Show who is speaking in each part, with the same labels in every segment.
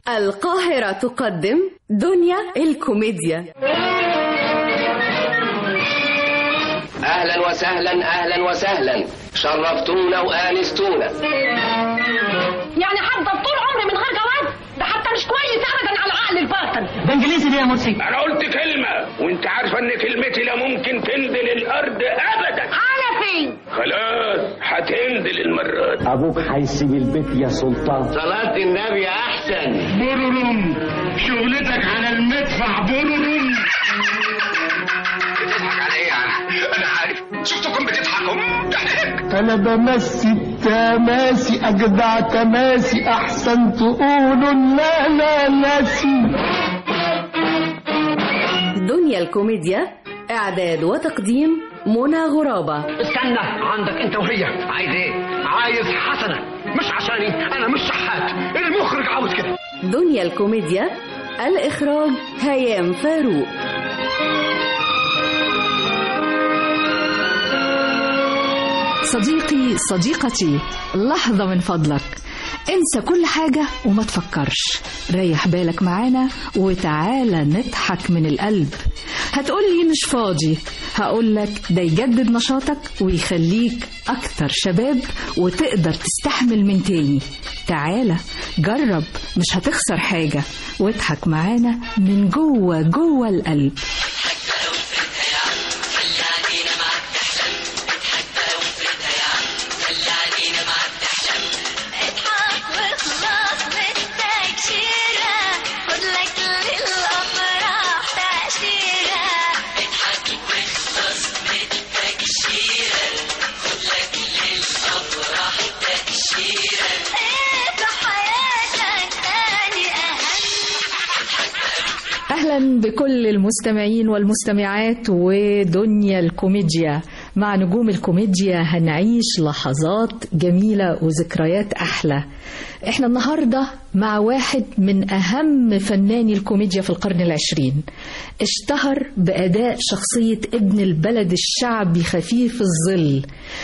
Speaker 1: القاهرة تقدم دنيا الكوميديا.
Speaker 2: أهلا وسهلا أهلا وسهلا، شرفتونا وآنستونا.
Speaker 3: يعني هفضل طول عمري من غير جواز؟ ده حتى مش كويس أبدا على العقل الباطن.
Speaker 4: ده إنجليزي ليه يا مرسي؟
Speaker 5: أنا قلت كلمة وأنت عارفة إن كلمتي لا ممكن تنزل الأرض أبدا.
Speaker 3: على فين؟
Speaker 5: خلاص هتنزل المرة دي.
Speaker 4: أبوك هيسيب البيت يا سلطان.
Speaker 2: صلاة النبي أحسن.
Speaker 5: بورورم، شغلتك على المدفع بورورم.
Speaker 2: بتضحك على إيه يعني؟
Speaker 5: أنا عارف، شفتكم بتضحكوا.
Speaker 4: أنا بمسي تماسي أجدع تماسي، أحسن تقولوا لا لا ناسي.
Speaker 1: دنيا الكوميديا، إعداد وتقديم منى غرابة.
Speaker 6: استنى عندك انت وهي. عايز ايه؟ عايز حسنة، مش عشاني انا مش شحات، المخرج عاوز كده.
Speaker 1: دنيا الكوميديا، الإخراج هيام فاروق.
Speaker 7: صديقي صديقتي، لحظة من فضلك، انسى كل حاجة وما تفكرش، ريح بالك معانا وتعالى نضحك من القلب. هتقولي مش فاضي، هقولك ده يجدد نشاطك ويخليك أكتر شباب وتقدر تستحمل من تاني. تعالى جرب، مش هتخسر حاجة، واضحك معانا من جوه القلب. أهلا بكل المستمعين والمستمعات ودنيا الكوميديا. مع نجوم الكوميديا هنعيش لحظات جميلة وذكريات أحلى. احنا النهاردة مع واحد من أهم فناني الكوميديا في القرن العشرين، اشتهر بأداء شخصية ابن البلد الشعبي خفيف الظل.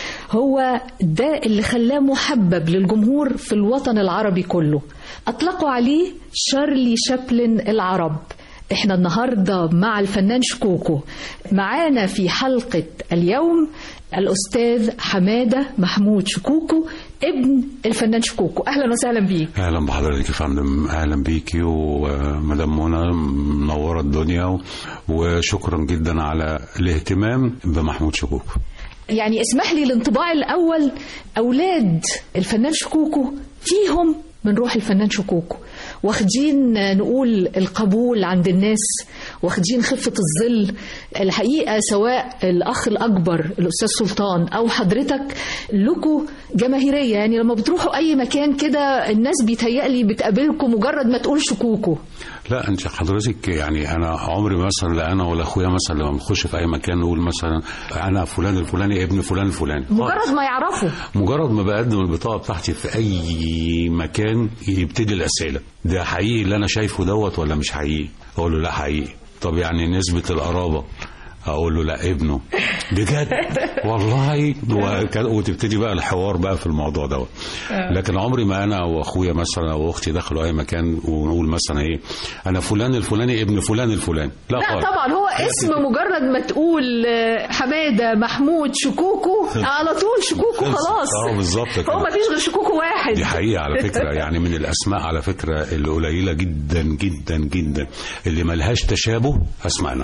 Speaker 7: هو ده اللي خلاه محبب للجمهور في الوطن العربي كله. أطلقوا عليه شارلي شابلن العرب. احنا النهاردة مع الفنان شكوكو. معانا في حلقة اليوم الأستاذ حمادة محمود شكوكو، ابن الفنان شكوكو. أهلا وسهلا بيك.
Speaker 8: أهلا بحضرتك يا فندم. أهلا بيكي ومدام منى، منورة الدنيا، وشكرا جدا على الاهتمام بمحمود شكوكو.
Speaker 7: يعني اسمح لي الانطباع الأول، أولاد الفنان شكوكو فيهم من روح الفنان شكوكو، واخدين نقول القبول عند الناس، واخدين خفة الظل. الحقيقة سواء الأخ الأكبر الأستاذ سلطان أو حضرتك لكم جماهيرية، يعني لما بتروحوا أي مكان كده الناس بيتهيألي بتقابلكم مجرد ما تقول شكوكو.
Speaker 8: لا انت حضرتك، يعني انا عمري مثلا لا انا ولا اخويا مثلا لما بنخش في اي مكان نقول مثلا انا فلان الفلاني ابن فلان الفلاني،
Speaker 7: مجرد ما يعرفوا،
Speaker 8: مجرد ما بقدم البطاقه بتاعتي في اي مكان يبتدي الاسئله، ده حقيقي اللي انا شايفه دوت ولا مش حقيقي؟ اقول له لا حقيقي. طب يعني نسبه القرابه؟ اقول له لا ابنه. بجد والله. وتبتدي بقى الحوار بقى في الموضوع دوت. لكن عمري ما انا واخويا مثلا او اختي دخلوا اي مكان ونقول مثلا ايه انا فلان الفلاني ابن فلان الفلاني. لا
Speaker 7: طبعا هو اسم مجرد ما تقول حماده محمود شكوكو على طول شكوكو خلاص.
Speaker 8: بالظبط كده.
Speaker 7: هو ما فيش غير شكوكو واحد.
Speaker 8: دي حقيقه على فكره. يعني من الاسماء على فكره اللي قليله جدا جدا جدا اللي ملهاش تشابه اسمائنا.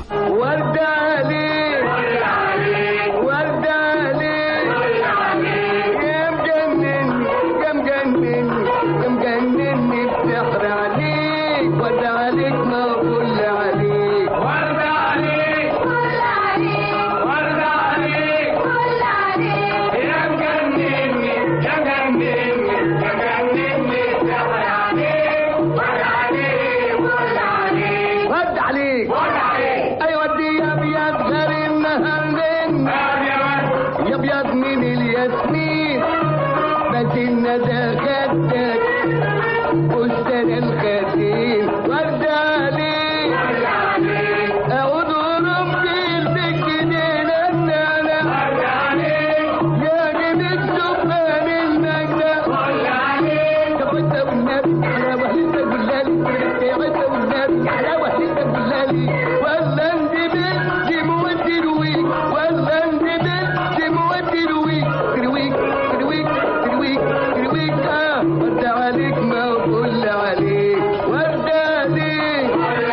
Speaker 4: يا حلاوه انت بلالي ولا انت بنتي مودي رويك ولا انت بنتي مودي رويك رويك رويك رويك رويك ورد عليك ما اقول عليك ورد عليك.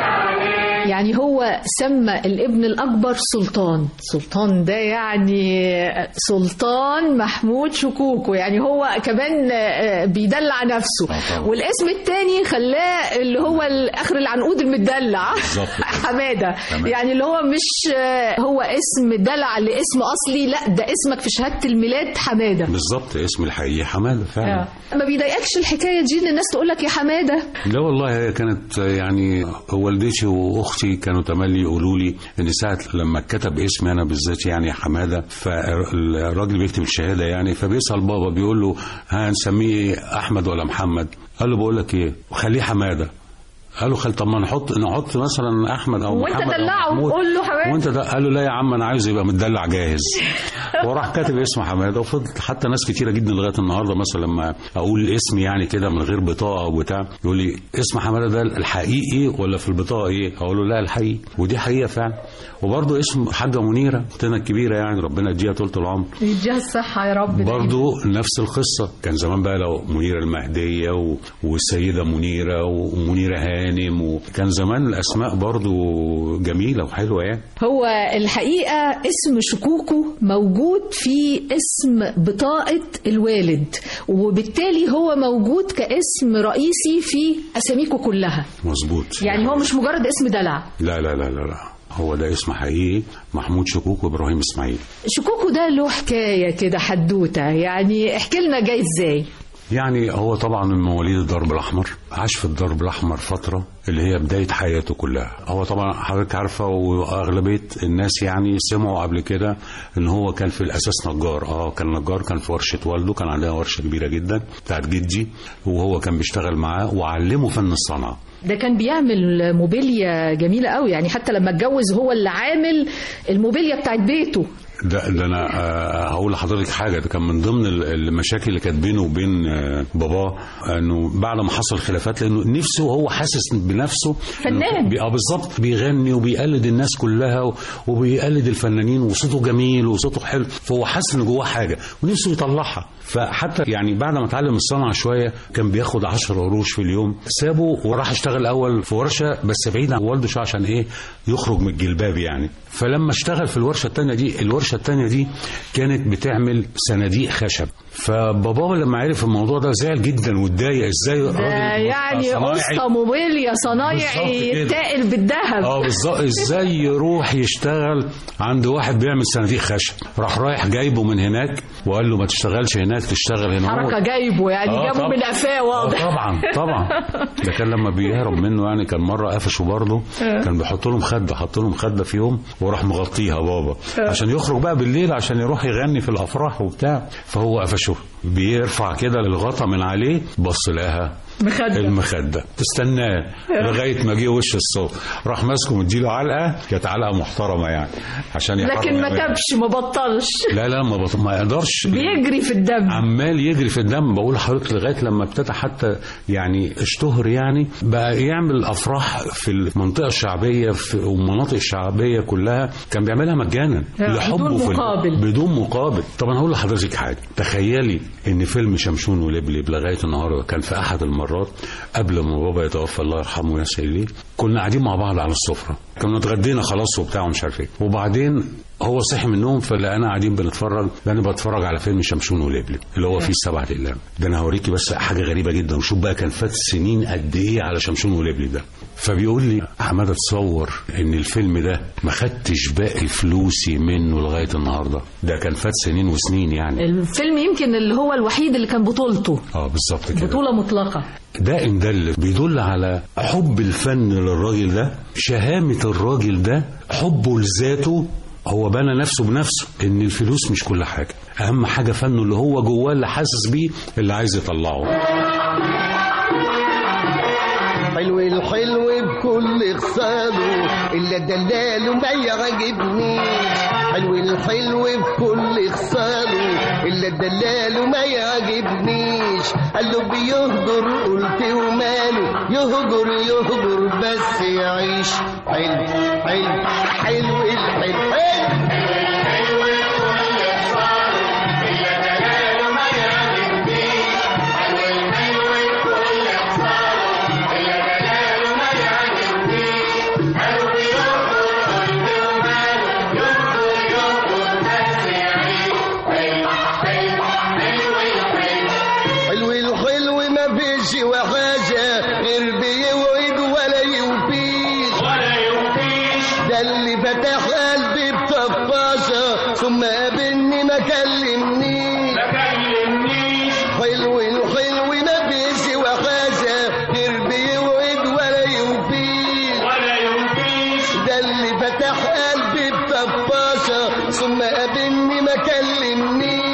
Speaker 7: يعني هو سمى الابن الأكبر سلطان. سلطان ده يعني سلطان محمود شكوكو، يعني هو كمان بيدلع نفسه. والاسم الثاني خلاه اللي هو آخر العنقود المدلع حمادة. يعني اللي هو مش هو اسم دلع لاسم أصلي، لا ده اسمك في شهادة الميلاد حمادة
Speaker 8: بالظبط. اسم الحقيقي حمادة فعلا.
Speaker 7: ما بيضايقكش الحكاية دي ان الناس تقول لك يا حمادة؟
Speaker 8: لا والله، هي كانت يعني والدتي واختي كانوا تملي يقولوا لي ان ساعه لما كتب اسمي انا بالذات يعني حماده، فالراجل بيكتب الشهاده يعني، فبيسال بابا بيقول له هنسميه احمد ولا محمد؟ قال له بقول لك ايه، خليه حماده. قال له طب ما نحط مثلا احمد او محمد
Speaker 7: وانت دلعه قول له حماده.
Speaker 8: وانت ده قال له لا يا عم انا عايز يبقى متدلع جاهز. وراح كاتب اسمه حماده، وفضلت حتى ناس كتيره جدا لغايه النهارده مثلا لما اقول اسمي يعني كده من غير بطاقه او بتاع يقول لي اسم حماده ده الحقيقي ولا في البطاقه ايه؟ اقول له لا الحقيقي، ودي حقيقه فعلا. وبرضه اسم حاجه منيره اختنا الكبيره يعني ربنا يديها طول العمر،
Speaker 7: يديها الصحه يا رب.
Speaker 8: برضه نفس القصه. كان زمان بقى لو منيره المهديه والسيده منيره ومنيره هانم، وكان زمان الاسماء برضه جميله وحلوه يعني.
Speaker 7: هو الحقيقه اسم شكوكو موجود في اسم بطاقه الوالد، وبالتالي هو موجود كاسم رئيسي في اساميكو كلها.
Speaker 8: مظبوط.
Speaker 7: يعني هو مش مجرد اسم دلع.
Speaker 8: لا لا لا لا لا، هو ده اسم حقيقي، محمود شكوكو إبراهيم إسماعيل.
Speaker 7: شكوكو ده له حكاية كده حدوتة، يعني احكي لنا جاي ازاي؟
Speaker 8: يعني هو طبعا من مواليد الدرب الأحمر، عاش في الدرب الأحمر فترة اللي هي بداية حياته كلها. هو طبعا حضرتك عارفة وأغلبية الناس يعني سمعوا قبل كده إن هو كان في الأساس نجار. كان نجار، كان في ورشة والده، كان عندها ورشة كبيرة جدا بتاعت جدي، وهو كان بيشتغل معاه وعلمه فن الصنعة.
Speaker 7: ده كان بيعمل موبيليا جميلة قوي، يعني حتى لما اتجوز هو اللي عامل الموبيليا بتاعت بيته.
Speaker 8: ده انا هقول لحضرتك حاجه، ده كان من ضمن المشاكل اللي كانت بينه وبين باباه، انه بعد ما حصل خلافات لانه نفسه هو حاسس بنفسه
Speaker 7: فنان.
Speaker 8: بالظبط، بيغني وبيقلد الناس كلها وبيقلد الفنانين وصوته جميل وصوته حلو، فهو حاسس ان جواه حاجه ونفسه يطلعها. فحتى يعني بعد ما اتعلم الصنعه شويه كان بياخد 10 قروش في اليوم، سابه وراح اشتغل اول في ورشه بس بعيد عن والده شويه عشان ايه يخرج من الجلباب يعني. فلما اشتغل في الورشه الثانيه دي كانت بتعمل صناديق خشب. فبابا لما عرف الموضوع ده زعل جدا واتضايق، ازاي
Speaker 7: راجل يعني قصه موبيليا صنايعي يتقل بالذهب
Speaker 8: بالظبط، ازاي يروح يشتغل عند واحد بيعمل صناديق خشب؟ راح رايح جايبه من هناك وقال له ما تشتغلش هناك، تشتغل هنا.
Speaker 7: حركه جايبه يعني جابه من قفاه واضح.
Speaker 8: طبعا ده كان لما بيهرب منه يعني كان مره قفشه برضه، كان بيحط لهم خده، حط لهم خده في يوم وراح مغطيها بابا عشان يخرج بقى بالليل عشان يروح يغني في الافراح وبتاع. فهو قفشه بيرفع كده الغطا من عليه، بص لها المخدة، تستناه لغاية ما جه وش الصوت، راح ماسكه مديله علقة، كانت علقة محترمة يعني عشان
Speaker 7: لكن ما تبش ما بطلش.
Speaker 8: لا ما يقدرش،
Speaker 7: بيجري في الدم،
Speaker 8: عمال يجري في الدم. بقول لحضرتك لغاية لما ابتدى حتى يعني اشتهر، يعني بقى يعمل أفراح في المنطقة الشعبية والمناطق الشعبية كلها، كان بيعملها مجانا لحبه بدون مقابل. طبعا هقول لحضرتك حاجة، تخيلي ان فيلم شمشون ولبلب لغاية النهاردة كان في أحد المرات قبل ما بابا يتوفى الله يرحمه ويسعد ليه، كنا قاعدين مع بعض على السفرة، كنا اتغدينا خلاص وبتاع ومش عارف ايه، وبعدين هو صحي من النوم فلقينا قاعدين بنتفرج، انا بتفرج على فيلم شمشون ولبلب اللي هو فيه 7 أقلام. ده انا هوريكي بس حاجه غريبه جدا، وشوف بقى كان فات سنين قد ايه على شمشون ولبلب ده. فبيقول لي حماده تصور ان الفيلم ده ما خدتش باقي فلوسي منه لغايه النهارده، ده كان فات سنين وسنين يعني.
Speaker 7: الفيلم يمكن اللي هو الوحيد اللي كان بطولته
Speaker 8: بالظبط كده،
Speaker 7: بطوله مطلقه.
Speaker 8: ده إن دل بيدل على حب الفن للراجل ده، شهامه الراجل ده، حبه لذاته. هو بنى نفسه بنفسه ان الفلوس مش كل حاجه، اهم حاجه فنه اللي هو جواه اللي حاسس بيه اللي عايز يطلعه.
Speaker 4: حلو الحلو بكل خصاله، الا دلاله ما يعجبني. حلو الحلو في كل خصاله، إلا الدلال ما يعجبنيش. قال له بيهجر قلت وماله، يهجر يهجر بس يعيش. حلو حلو حلو الحلو حلو وحاجة غير بيوعد ولا يوفيش ده اللي فتح قلبي بطفاشة ثم قابلني ما كلمنيش. حلو الحلو ما فيش وحاجة غير بيوعد ولا يوفيش ده اللي فتح قلبي بطفاشة ثم قابلني ما كلمنيش.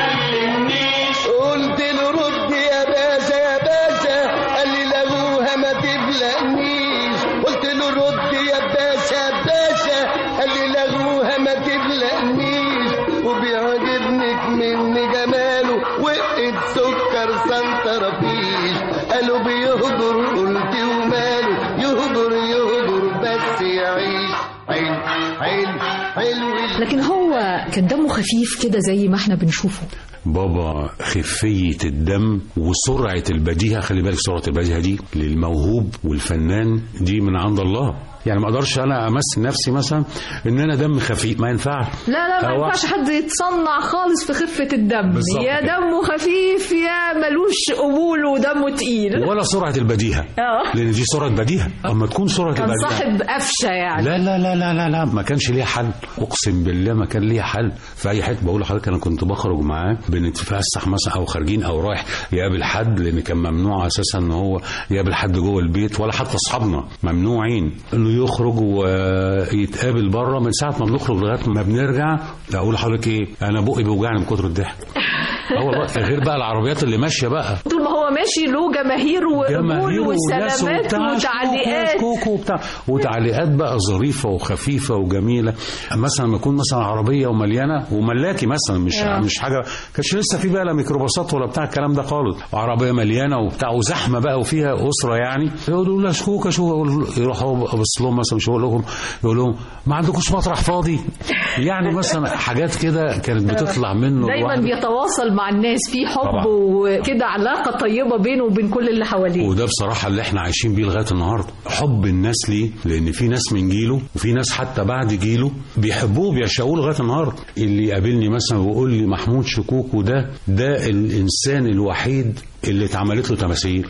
Speaker 4: قلت له رد يا باشا يا باشا، قال لي لغوها ما تبلقنيش. قلت له رد يا باشا يا باشا، قال لي لغوها ما تبلقنيش. وبيعجبني مني جماله وقت سكر سنترفيش. قالوا بيهجر قلت وماله، يهجر يهجر بس يعيش. حلو حلو حلو.
Speaker 7: لكن هو كان دمه خفيف كده زي ما احنا بنشوفه.
Speaker 8: بابا خفية الدم وسرعة البديهة، خلي بالك سرعة البديهة دي للموهوب والفنان دي من عند الله. يعني ما اقدرش انا امثل نفسي مثلا ان انا دم خفيف، ما ينفعش.
Speaker 7: لا ما ينفعش حد يتصنع خالص في خفة الدم. يا دمه خفيف يا ملوش قبول ودمه تقيل،
Speaker 8: ولا سرعة البديهة. لان دي سرعة بديهة. اما تكون سرعة
Speaker 7: كان
Speaker 8: البديهة
Speaker 7: صاحب قفشة يعني.
Speaker 8: لا لا لا لا لا لا ما كانش ليها حل، اقسم بالله ما كان ليها حل في اي حته. بقول لحضرتك انا كنت بخرج معاه بنتفسح مثلا او خارجين او رايح يقابل حد، لان كان ممنوع اساسا ان هو يقابل حد جوه البيت، ولا حتى اصحابنا ممنوعين انه يخرج ويتقابل بره. من ساعه ما بنخرج لغايه ما بنرجع اقول لحضرتك ايه، انا بقي بيوجعني من كتر الضحك. والله غير بقى العربيات اللي ماشيه بقى،
Speaker 7: طول ما هو ماشي له جماهير وقبول وسلامات وتعليقات
Speaker 8: وتعليقات بقى ظريفه وخفيفه وجميله. مثلا لما يكون مثلا عربيه ومليانه وملاكي مثلا مش حاجه، كانش لسه في بقى لا ميكروباصات ولا بتاع الكلام ده خالص، عربيه مليانه وبتاع وزحمه بقى وفيها اسره يعني، يقولوا له شكوكه شو، يروح هو بص لهم مثلا مش يقول لهم ما عندكوش مطرح فاضي. يعني مثلا حاجات كده كانت بتطلع منه
Speaker 7: دايما بيتواصل مع الناس في حب طبعا. وكده علاقة طيبة بينه وبين كل اللي حواليه.
Speaker 8: وده بصراحة اللي احنا عايشين بيه لغاية النهاردة، حب الناس ليه، لأن في ناس من جيله وفي ناس حتى بعد جيله بيحبوه بيعشقوه لغاية النهاردة. اللي يقابلني مثلا ويقول لي محمود شكوكو ده الإنسان الوحيد اللي اتعملت له تماثيل.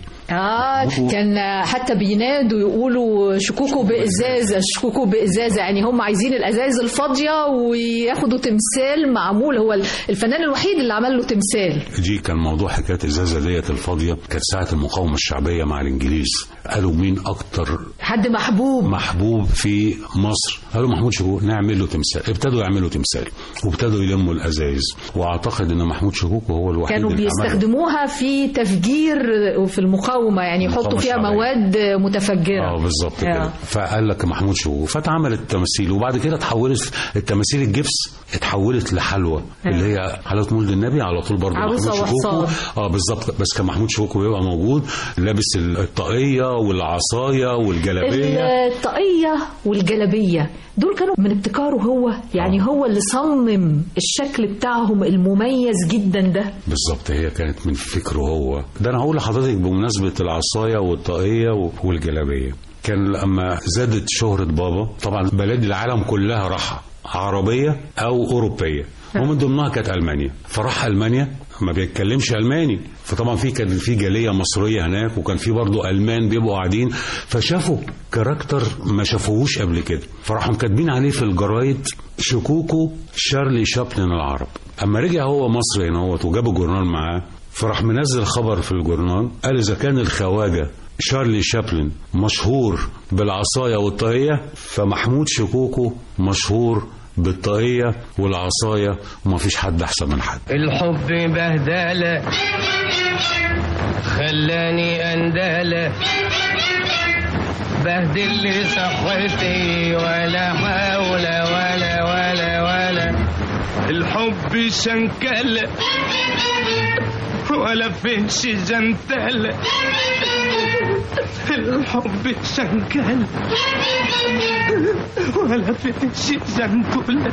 Speaker 7: كان حتى بينادوا يقولوا شكوكو بإزازة، شكوكو بإزازة، يعني هم عايزين الأزاز الفاضية وياخدوا تمثال معمول. هو الفنان الوحيد اللي عمل له تمثال.
Speaker 8: دي كان موضوع حكاية الإزازة ديت الفاضية، كانت ساعة المقاومة الشعبية مع الإنجليز. قالوا مين أكتر
Speaker 7: حد محبوب
Speaker 8: في مصر؟ قالوا محمود شكوكو، نعمل له تمثال. ابتدوا يعملوا تمثال وابتدوا يلموا الأزاز، وأعتقد إن محمود شكوكو هو الوحيد
Speaker 7: كانوا بيستخدموها في تفجير وفي المقاومة، يعني يحطوا فيها مواد متفجرة.
Speaker 8: بالظبط كده. فقال لك محمود شكوكو، فاتعملت التماثيل، وبعد كده اتحولت التماثيل الجبس اتحولت لحلوى اللي هي حلوى مولد النبي على طول برضه محمود شكوكو. بالظبط. بس كان محمود شكوكو بيبقى موجود لابس الطاقية والعصاية والجلابية.
Speaker 7: الطاقية والجلابية دول كانوا من ابتكاره هو، يعني هو اللي صمم الشكل بتاعهم المميز جدا ده.
Speaker 8: بالظبط، هي كانت من فكره هو ده. انا هقول لحضرتك بمناسبة العصاية والطاقية والجلابية، كان لما زادت شهرة بابا طبعا بلاد العالم كلها راحة، عربية أو أوروبية، ومن ضمنها كانت ألمانيا. فراح ألمانيا ما بيتكلمش ألماني، فطبعا كان في جالية مصرية هناك، وكان في برضو ألمان بيبقوا قاعدين، فشافوا كاركتر ما شافوهوش قبل كده، فراحوا كاتبين عليه في الجرايد شكوكو شارلي شابلن العرب. أما رجع هو مصر هنا وجاب الجورنال معاه، فراح منزل خبر في الجورنال قال إذا كان الخواجة شارلي شابلن مشهور بالعصاية والطاقية، فمحمود شكوكو مشهور بالطاقية والعصاية، وما فيش حد أحسن من حد.
Speaker 9: الحب بهدالة خلاني أندالة بهدل لي صحتي ولا حول ولا الحب شنكلة ولا فيش جنتلة الحب شنكلة ولا فيش جنتلة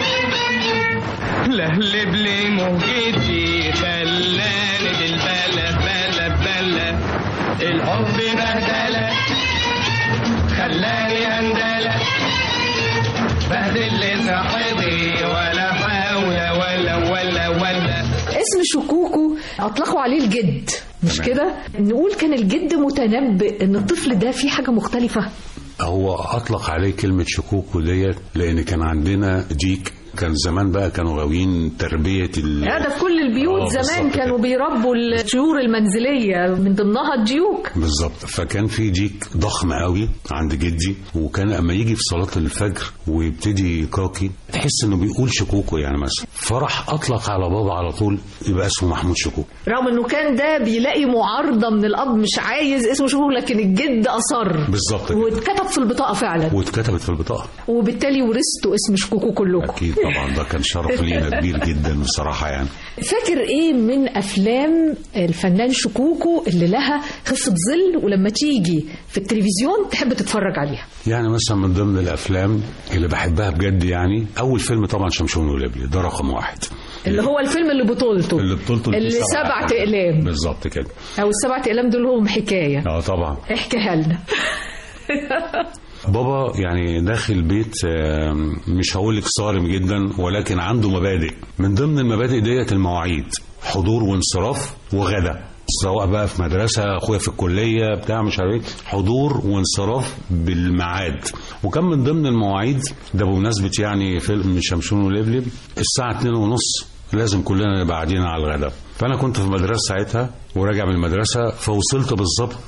Speaker 9: لهلب لي موجتي خلاني بالبلة بلة الحب بهدلة خلاني هندلة بهدل لي صاحبي ولا حول ولا
Speaker 7: اسم شكوكو أطلقوا عليه الجد، مش كده؟ نقول كان الجد متنبئ إن الطفل ده فيه حاجة مختلفة.
Speaker 8: هو أطلق عليه كلمة شكوكو ديت لأن كان عندنا ديك. كان زمان بقى كانوا غاويين تربية
Speaker 7: هذا في كل البيوت زمان كانوا بيربوا الطيور المنزلية من ضمنها الديوك
Speaker 8: بالظبط. فكان في ديك ضخم قوي عند جدي، وكان اما يجي في صلاة الفجر ويبتدي كاكي تحس انه بيقول شكوكو يعني مثلا، فرح اطلق على بابا على طول يبقى اسمه محمود شكوكو،
Speaker 7: رغم انه كان ده بيلاقي معارضة من الاب مش عايز اسمه شكوكو، لكن الجد اصر
Speaker 8: بالظبط
Speaker 7: واتكتب في البطاقة فعلا،
Speaker 8: واتكتبت في البطاقة،
Speaker 7: وبالتالي ورثتوا اسم شكوكو كلكم.
Speaker 8: اكيد طبعا ده كان شرف لينا كبير جدا بصراحة يعني.
Speaker 7: فاكر ايه من افلام الفنان شكوكو اللي لها خفة ظل ولما تيجي في التلفزيون تحب تتفرج عليها؟
Speaker 8: يعني مثلا من ضمن الافلام اللي بحبها بجد يعني اول فيلم طبعا شمشون ولبلي، ده رقم 1
Speaker 7: اللي هو الفيلم اللي بطولته اللي 7 أقلام
Speaker 8: بالظبط كده،
Speaker 7: او ال7 أقلام دول هم حكاية.
Speaker 8: طبعا
Speaker 7: احكيها لنا.
Speaker 8: بابا يعني داخل بيت مش هقولك صارم جدا ولكن عنده مبادئ. من ضمن المبادئ ديت المواعيد، حضور وانصراف وغدا، سواء بقى في مدرسة أخويا في الكلية بتاع مش عارف ايه، حضور وانصراف بالميعاد. وكان من ضمن المواعيد ده بمناسبة يعني فيلم شمشون ولبلب الساعة 2:30 لازم كلنا نبقى قاعدين على الغداء. فأنا كنت في مدرسة ساعتها وراجع من المدرسة، فوصلت بالظبط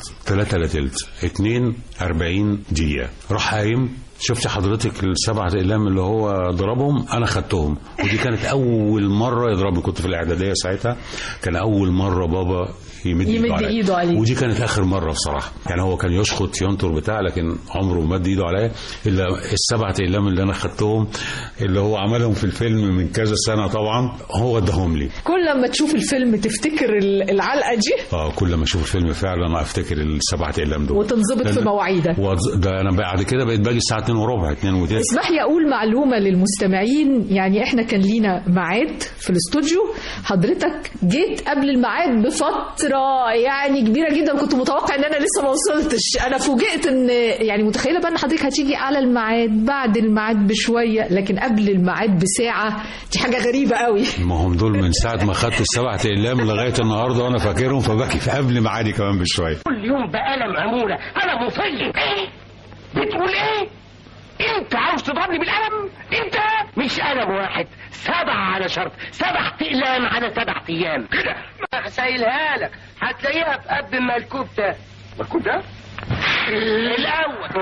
Speaker 8: 3:42 دقيقة. راح قايم، شفت حضرتك ال7 أقلام اللي هو ضربهم أنا خدتهم، ودي كانت أول مرة يضربني. كنت في الإعدادية ساعتها، كان أول مرة بابا يمد إيده عليه، ودي كانت آخر مرة بصراحة. يعني هو كان يشخط ينطر بتاع، لكن عمره ما مد إيده عليا إلا ال7 أقلام اللي أنا خدتهم اللي هو عملهم في الفيلم من كذا سنة طبعا، هو اداهم لي.
Speaker 7: كل ما تشوف الفيلم تفتكر العلقة دي؟
Speaker 8: كل ما أشوف الفيلم فعلا أفتكر ال7 أقلام دول
Speaker 7: وتنضبط في مواعيدك.
Speaker 8: ده أنا بعد كده بقيت باجي الساعة 2:15 2:10.
Speaker 7: اسمح لي أقول معلومة للمستمعين، يعني إحنا كان لينا ميعاد في الاستوديو، حضرتك جيت قبل الميعاد بفترة يعني كبيرة جدا، كنت متوقع إن أنا لسه ما وصلتش. أنا فوجئت إن يعني متخيلة بقى إن حضرتك هتيجي على الميعاد بعد الميعاد بشوية، لكن قبل الميعاد بساعة. دي حاجة غريبة قوي.
Speaker 8: ما هم دول من ساعة ما خدت ال7 أقلام لغاية النهاردة وأنا فاكرهم، فباكي في قبل ميعادي كمان بشوية.
Speaker 5: كل يوم بقلم أمورة أنا مفيد. بتقول إيه؟ انت عاوز تضربني بالقلم؟ انت مش قلم واحد، 7 على شرط، 7 أقلام على 7 أيام كده. ما هسيلها لك، هتلاقيها في قلب الملكوب ده. الملكوب ده؟ الأول.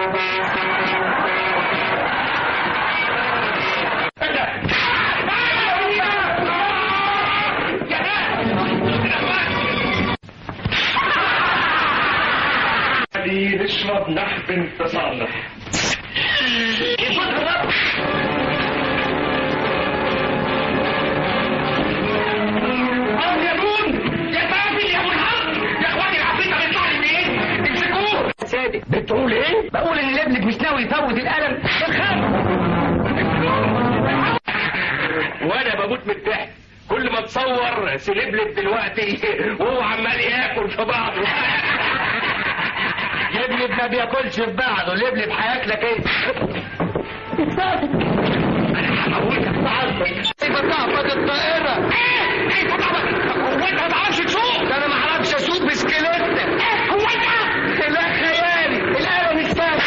Speaker 5: نشرب نحب تصالح. بتقول ايه؟ بقول ان ابنك مش ناوي يفوت القلم. وانا بموت من الضحك كل ما اتصور سلبلب دلوقتي وهو عمال ياكل في بعضه. لبلب ما بياكلش في بعضه، لبلب هياكلك ايه؟ انا هموتك بعضك. كيف تعبد الطائرة؟ ايه هو انت ما تعرفش تسوق؟ ده انا ما اعرفش اسوق بسكليت. هو انت؟ لا خيالي، القلم مش فاهم.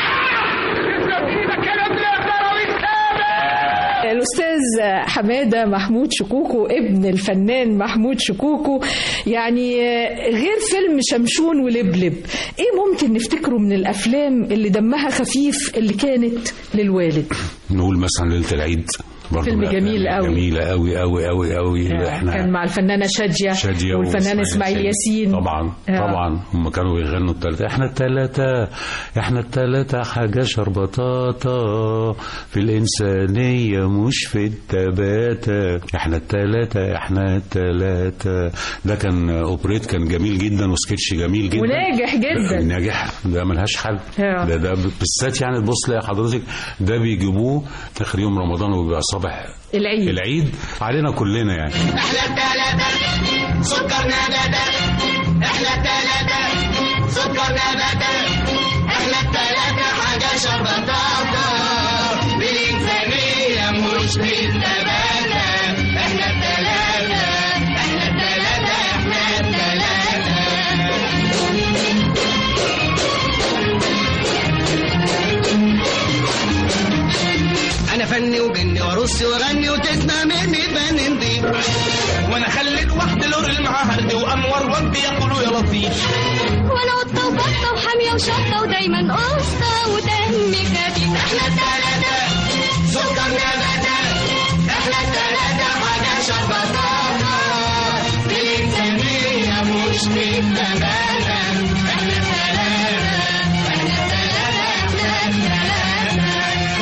Speaker 7: الأستاذ حمادة محمود شكوكو ابن الفنان محمود شكوكو، يعني غير فيلم شمشون ولبلب، ايه ممكن نفتكره من الأفلام اللي دمها خفيف اللي كانت للوالد؟
Speaker 8: نقول مثلا ليلة العيد
Speaker 7: فيلم جميل قوي،
Speaker 8: جميلة قوي قوي قوي قوي. احنا
Speaker 7: كان مع الفنانة شادية والفنان اسماعيل ياسين.
Speaker 8: طبعا هم كانوا بيغنوا الثلاثة، احنا الثلاثة حاجة شربطاطة في الإنسانية مش في التباتة، احنا الثلاثة. ده كان اوبريت كان جميل جدا وسكتش جميل جدا
Speaker 7: وناجح جدا،
Speaker 8: ناجح، ده ملهاش حل. ده بالذات يعني تبص لي حضرتك ده بيجيبوه اخر يوم رمضان وبيبقى صباح العيد علينا كلنا يعني.
Speaker 10: احنا الثلاثة سكر نباتة، احنا الثلاثة سكر نباتة، احنا الثلاثة حاجة شربطاطة بالإنسانية مش بالنباتة، احنا الثلاثة احنا الثلاثة احنا الثلاثة. انا فني وجني وارص واغني وتسمع مني فن نضيف، وانا اخلي الواحد لور المعهد وانور ودي يقولوا يا لطيف،
Speaker 11: وانا قطه وبطه وحاميه وشطه ودايما قصه ودم خفيف.
Speaker 10: احنا الثلاثه سكر نباتة، احنا الثلاثه حاجه شربطاطه بالانسانيه مش بالنباتة، احنا الثلاثه احنا الثلاثه احنا الثلاثه.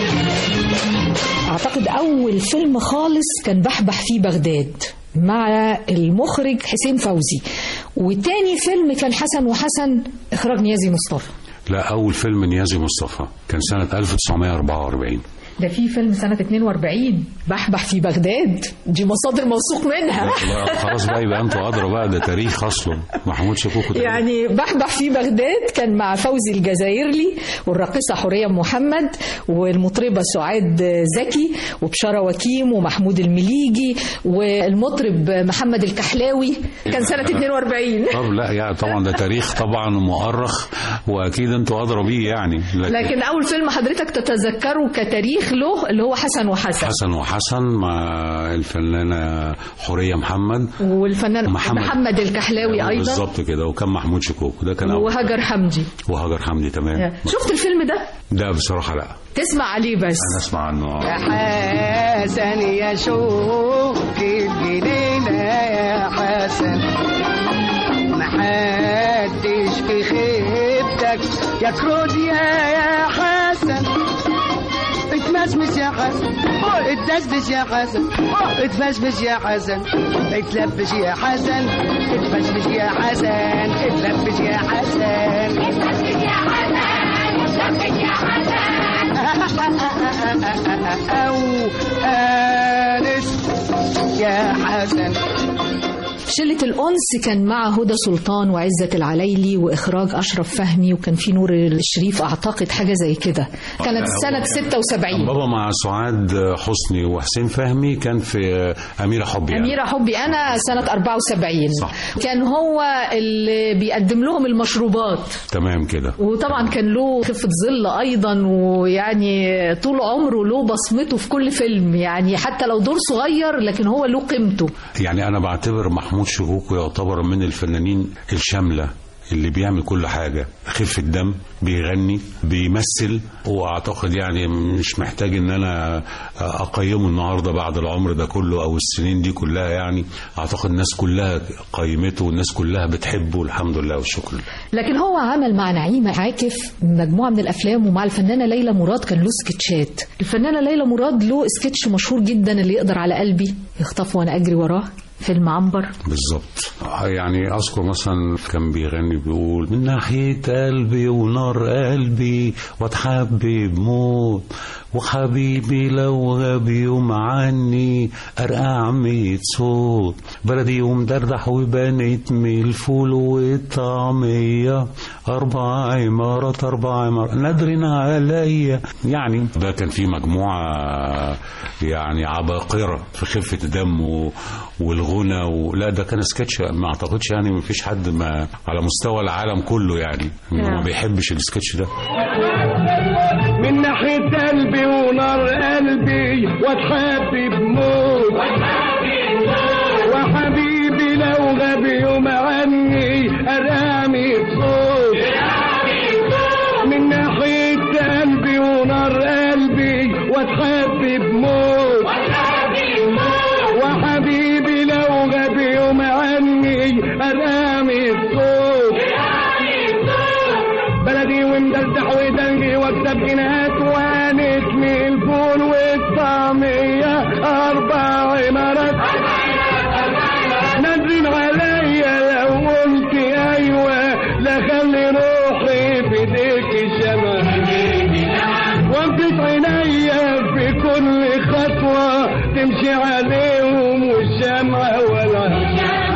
Speaker 7: أعتقد أول فيلم خالص كان بحبح في بغداد مع المخرج حسين فوزي، والتاني فيلم كان حسن وحسن إخراج نيازي مصطفى.
Speaker 8: لا، أول فيلم نيازي مصطفى كان سنة 1944.
Speaker 7: ده في فيلم سنة 42 بحبح في بغداد، دي مصادر موثوق منها.
Speaker 8: خلاص بقى يبقى انتوا أدرى بقى، ده تاريخ أصلا محمود شكوكو.
Speaker 7: يعني بحبح في بغداد كان مع فوزي الجزائري والراقصة حورية محمد والمطربة سعاد زكي وبشارة وكيم ومحمود المليجي والمطرب محمد الكحلاوي. كان سنة 42.
Speaker 8: طب لا يعني طبعا ده تاريخ طبعا مؤرخ وأكيد انتوا أدرى بيه يعني.
Speaker 7: لكن أول فيلم حضرتك تتذكره كتاريخ له اللي هو حسن وحسن مع
Speaker 8: الفنانة حورية محمد
Speaker 7: والفنان محمد الكحلاوي أيضا.
Speaker 8: بالظبط كده، وكان محمود شكوكو ده كان
Speaker 7: وهاجر حمدي. تمام. شفت الفيلم ده؟
Speaker 8: ده بصراحة لا.
Speaker 7: تسمع عليه بس.
Speaker 8: أنا أسمع عنه.
Speaker 4: يا حسن يا شوق الجنينة يا حسن، محدش في خيبتك يا كروديا يا حسن، اتمشمش يا حسن، اتدشدش يا حسن، اتفشفش يا حسن، اتلبش يا حسن، اتفشفش يا حسن، اتلبش يا حسن، اتفشفش يا حسن، اتلبش يا حسن، أو آنس يا حسن.
Speaker 7: شلة الأنس كان مع هدى سلطان وعزة العليلي وإخراج أشرف فهمي، وكان في نور الشريف أعتقد حاجة زي كده. كانت سنة 76.
Speaker 8: بابا مع سعاد حسني وحسين فهمي كان في أميرة حبي.
Speaker 7: أميرة حبي أنا سنة 74. صح. كان هو اللي بيقدم لهم المشروبات.
Speaker 8: تمام كده.
Speaker 7: وطبعا كان له خفة ظل أيضا، ويعني طول عمره له بصمته في كل فيلم، يعني حتى لو دور صغير لكن هو له قيمته.
Speaker 8: يعني أنا بعتبر محمود شكوكو يعتبر من الفنانين الشاملة اللي بيعمل كل حاجة، خفة دم، بيغني، بيمثل، واعتقد يعني مش محتاج ان انا اقيمه النهاردة بعد العمر ده كله او السنين دي كلها. يعني اعتقد الناس كلها قيمته والناس كلها بتحبه، الحمد لله والشكر لله.
Speaker 7: لكن هو عمل مع نعيمة عاكف مجموعة من الافلام، ومع الفنانة ليلى مراد كان له سكتشات. الفنانة ليلى مراد له سكتش مشهور جدا اللي يقدر على قلبي يخطف وانا اجري وراه، فيلم عنبر.
Speaker 8: بالظبط. يعني أذكر مثلا كان بيغني بيقول من ناحية قلبي ونار قلبي واتحبب موت، وحبيبي لو غاب يوم عني أرقع 100 صوت، بلدي يوم دردح وبنت من الفول والطعمية، 4 عمارات نادرين عليا. يعني ده كان في مجموعة يعني عباقرة في خفة الدم والغنى لا ده كان سكتش ما اعتقدش يعني ما فيش حد ما على مستوى العالم كله يعني ما بيحبش السكتش ده.
Speaker 4: من ناحية قلبي ونار قلبي واتحبب موت، وحبيبي لو غاب يوم عني أرامي صوت، من ناحية قلبي ونار قلبي واتحبب موت، وكتب جنيهات وانت من الفول والطعمية 4 عمارات نادرين عليا لو قلت ايوه لا خلي روحي في ايديك الشمع وامسك عينيا في كل خطوة تمشي عليهم والشمعة ولا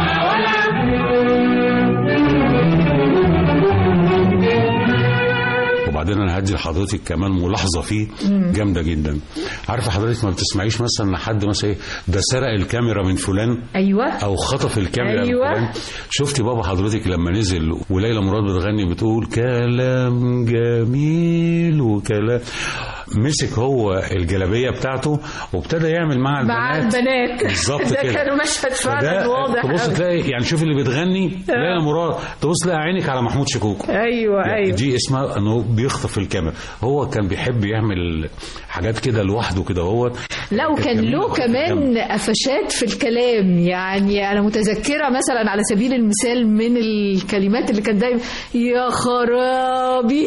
Speaker 8: وبعدين انا هدي لحضرتك كمان ملاحظه فيه جامده جدا. عارفه حضرتك ما بتسمعيش مثلا ان حد مثلا ايه ده سرق الكاميرا من فلان
Speaker 7: ايوه
Speaker 8: او خطف الكاميرا
Speaker 7: أيوة.
Speaker 8: من فلان. شفتي بابا حضرتك لما نزل وليلى مراد بتغني بتقول كلام جميل وكلام، مسك هو الجلابيه بتاعته وابتدى يعمل مع
Speaker 7: البنات
Speaker 8: بالظبط
Speaker 7: ده
Speaker 8: كده.
Speaker 7: كان مشهد فعلا واضح.
Speaker 8: تبص تلاقي يعني شوف اللي بتغني ليلى مراد، تبص تلاقي عينك على محمود شكوكو.
Speaker 7: ايوه
Speaker 8: يعني
Speaker 7: ايوه
Speaker 8: دي اسمها انه بيخطف الكاميرا. هو كان بيحب يعمل حاجات كده لوحده كده هو.
Speaker 7: لا وكان له كمان قفشات في الكلام. يعني انا متذكره مثلا على سبيل المثال من الكلمات اللي كان دايما يا خرابي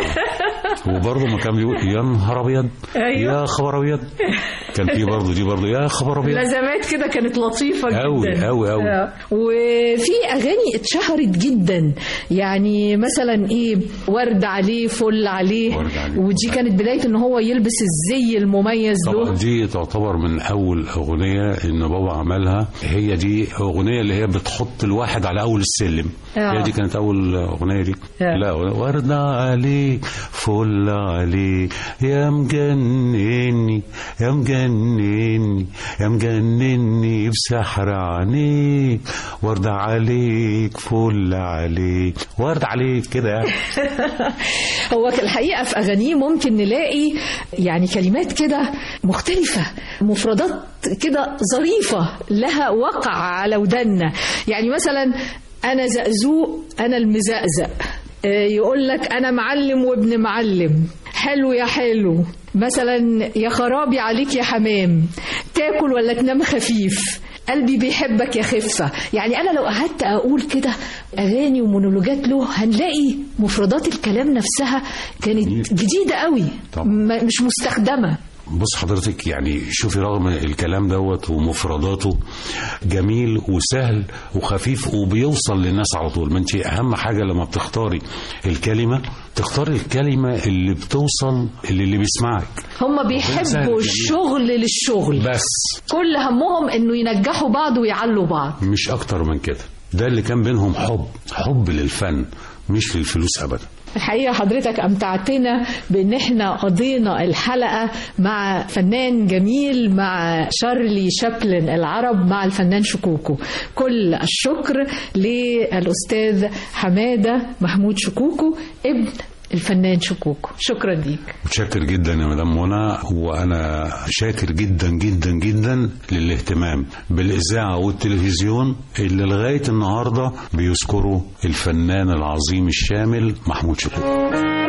Speaker 8: وبرضه ما كان بيقول يا نهار ابيض
Speaker 7: أيوة.
Speaker 8: يا خبر ابيض، كان في برضه دي برضه يا خبر ابيض.
Speaker 7: لازمات كده كانت لطيفه جدا
Speaker 8: قوي قوي قوي.
Speaker 7: وفي اغاني اتشهرت جدا، يعني مثلا ايه ورد عليه فل عليه، ودي كانت بدايه ان هو يلبس الزي المميز له.
Speaker 8: طبعا دي تعتبر من اول اغنيه ان بابا عملها. هي دي اغنيه اللي هي بتحط الواحد على اول السلم. هي دي كانت اول اغنيه دي. لا ورد عليه فل عليه يا مجنني يا مجنني يا مجنني بسحر عينيك ورد عليك فل عليك ورد عليك كده.
Speaker 7: هو الحقيقة في أغانيه ممكن نلاقي يعني كلمات كده مختلفة، مفردات كده ظريفة لها وقع على ودنا. يعني مثلا أنا زقزوق أنا المزقزق، يقول لك أنا معلم وابن معلم، حلو يا حلو، مثلا يا خرابي عليك يا حمام، تاكل ولا تنام خفيف، قلبي بيحبك يا خفة. يعني أنا لو قعدت أقول كده أغاني ومونولوجات له هنلاقي مفردات الكلام نفسها كانت جديدة قوي مش مستخدمة.
Speaker 8: بص حضرتك يعني شوفي رغم الكلام دوت ومفرداته جميل وسهل وخفيف وبيوصل للناس على طول. ما انت اهم حاجة لما بتختاري الكلمة تختاري الكلمة اللي بتوصل اللي بيسمعك.
Speaker 7: هم بيحبوا الشغل للشغل
Speaker 8: بس
Speaker 7: كل همهم انه ينجحوا بعض ويعلوا بعض،
Speaker 8: مش اكتر من كده. ده اللي كان بينهم حب للفن مش للفلوس ابدا.
Speaker 7: الحقيقة حضرتك أمتعتنا بأن احنا قضينا الحلقة مع فنان جميل، مع شارلي شابلن العرب، مع الفنان شكوكو. كل الشكر للأستاذ حمادة محمود شكوكو ابن الفنان شكوكو. شكرا ليك.
Speaker 8: متشكر جدا يا مدام منى، وانا شاكر جدا جدا جدا للاهتمام بالاذاعه والتلفزيون اللي لغايه النهارده بيذكروا الفنان العظيم الشامل محمود شكوكو.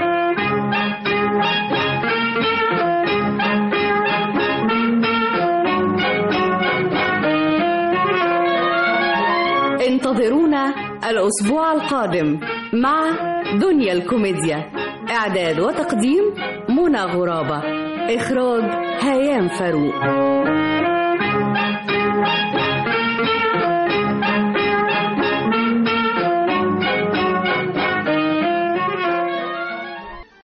Speaker 1: انتظرونا الأسبوع القادم مع دنيا الكوميديا. إعداد وتقديم منى غرابة. إخراج هيام فاروق.